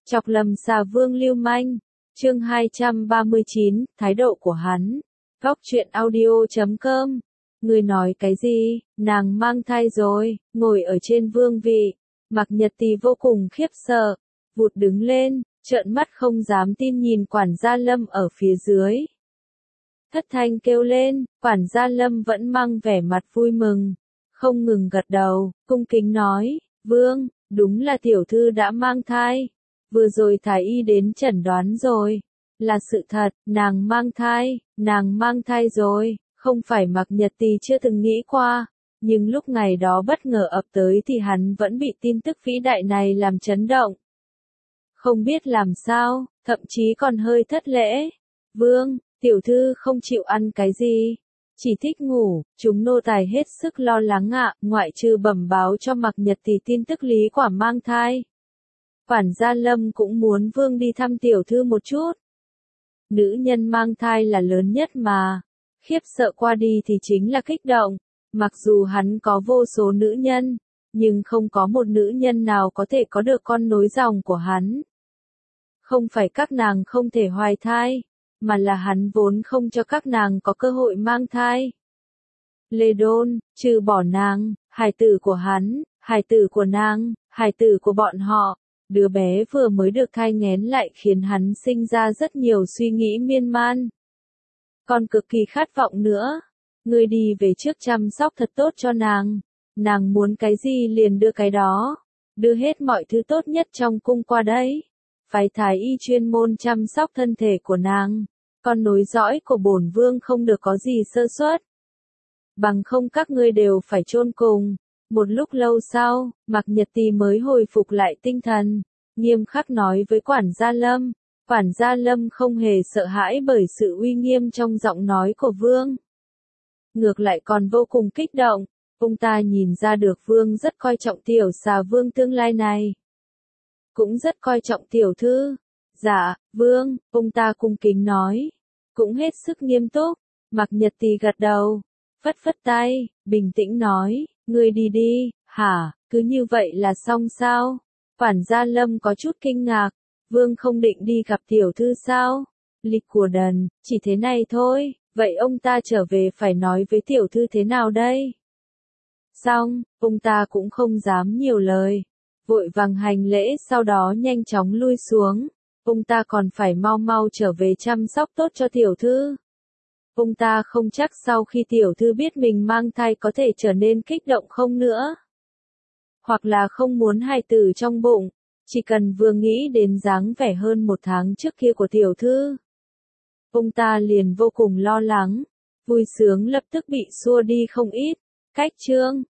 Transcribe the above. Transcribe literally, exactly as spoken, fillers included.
Chọc lầm xà vương lưu manh. Chương hai trăm ba mươi chín, thái độ của hắn. Góc truyện audio chấm com. Người nói cái gì? Nàng mang thai rồi, ngồi ở trên vương vị. Mạc Nhật Tì vô cùng khiếp sợ, vụt đứng lên, trợn mắt không dám tin nhìn quản gia Lâm ở phía dưới. Thất thanh kêu lên, quản gia Lâm vẫn mang vẻ mặt vui mừng, không ngừng gật đầu, cung kính nói, vương, đúng là tiểu thư đã mang thai. Vừa rồi thái y đến chẩn đoán rồi, là sự thật, nàng mang thai, nàng mang thai rồi, không phải Mạc Nhật Tì chưa từng nghĩ qua, nhưng lúc ngày đó bất ngờ ập tới thì hắn vẫn bị tin tức vĩ đại này làm chấn động. Không biết làm sao, thậm chí còn hơi thất lễ. Vương, tiểu thư không chịu ăn cái gì, chỉ thích ngủ, chúng nô tài hết sức lo lắng ạ, ngoại trừ bẩm báo cho Mạc Nhật Tì tin tức Lý Quả mang thai. Quản gia Lâm cũng muốn vương đi thăm tiểu thư một chút. Nữ nhân mang thai là lớn nhất mà. Khiếp sợ qua đi thì chính là kích động. Mặc dù hắn có vô số nữ nhân, nhưng không có một nữ nhân nào có thể có được con nối dòng của hắn. Không phải các nàng không thể hoài thai, mà là hắn vốn không cho các nàng có cơ hội mang thai. Lê Đôn, trừ bỏ nàng, hài tử của hắn, hài tử của nàng, hài tử của bọn họ. Đứa bé vừa mới được thai nghén lại khiến hắn sinh ra rất nhiều suy nghĩ miên man. Còn cực kỳ khát vọng nữa. Ngươi đi về trước chăm sóc thật tốt cho nàng. Nàng muốn cái gì liền đưa cái đó. Đưa hết mọi thứ tốt nhất trong cung qua đây. Phái thái y chuyên môn chăm sóc thân thể của nàng. Con nối dõi của bổn vương không được có gì sơ suất. Bằng không các ngươi đều phải chôn cùng. Một lúc lâu sau, Mạc Nhật Tì mới hồi phục lại tinh thần, nghiêm khắc nói với quản gia Lâm. Quản gia Lâm không hề sợ hãi bởi sự uy nghiêm trong giọng nói của vương. Ngược lại còn vô cùng kích động, ông ta nhìn ra được vương rất coi trọng tiểu xà vương tương lai này. Cũng rất coi trọng tiểu thư. Dạ, vương, ông ta cung kính nói. Cũng hết sức nghiêm túc. Mạc Nhật Tì gật đầu, phất phất tay, bình tĩnh nói. Ngươi đi đi, hả, cứ như vậy là xong sao? Quản gia Lâm có chút kinh ngạc, vương không định đi gặp tiểu thư sao? Lịch của đần, chỉ thế này thôi, vậy ông ta trở về phải nói với tiểu thư thế nào đây? Xong, ông ta cũng không dám nhiều lời, vội vàng hành lễ sau đó nhanh chóng lui xuống, ông ta còn phải mau mau trở về chăm sóc tốt cho tiểu thư. Ông ta không chắc sau khi tiểu thư biết mình mang thai có thể trở nên kích động không nữa. Hoặc là không muốn hài tử trong bụng, chỉ cần vừa nghĩ đến dáng vẻ hơn một tháng trước kia của tiểu thư. Ông ta liền vô cùng lo lắng, vui sướng lập tức bị xua đi không ít. Cách chương,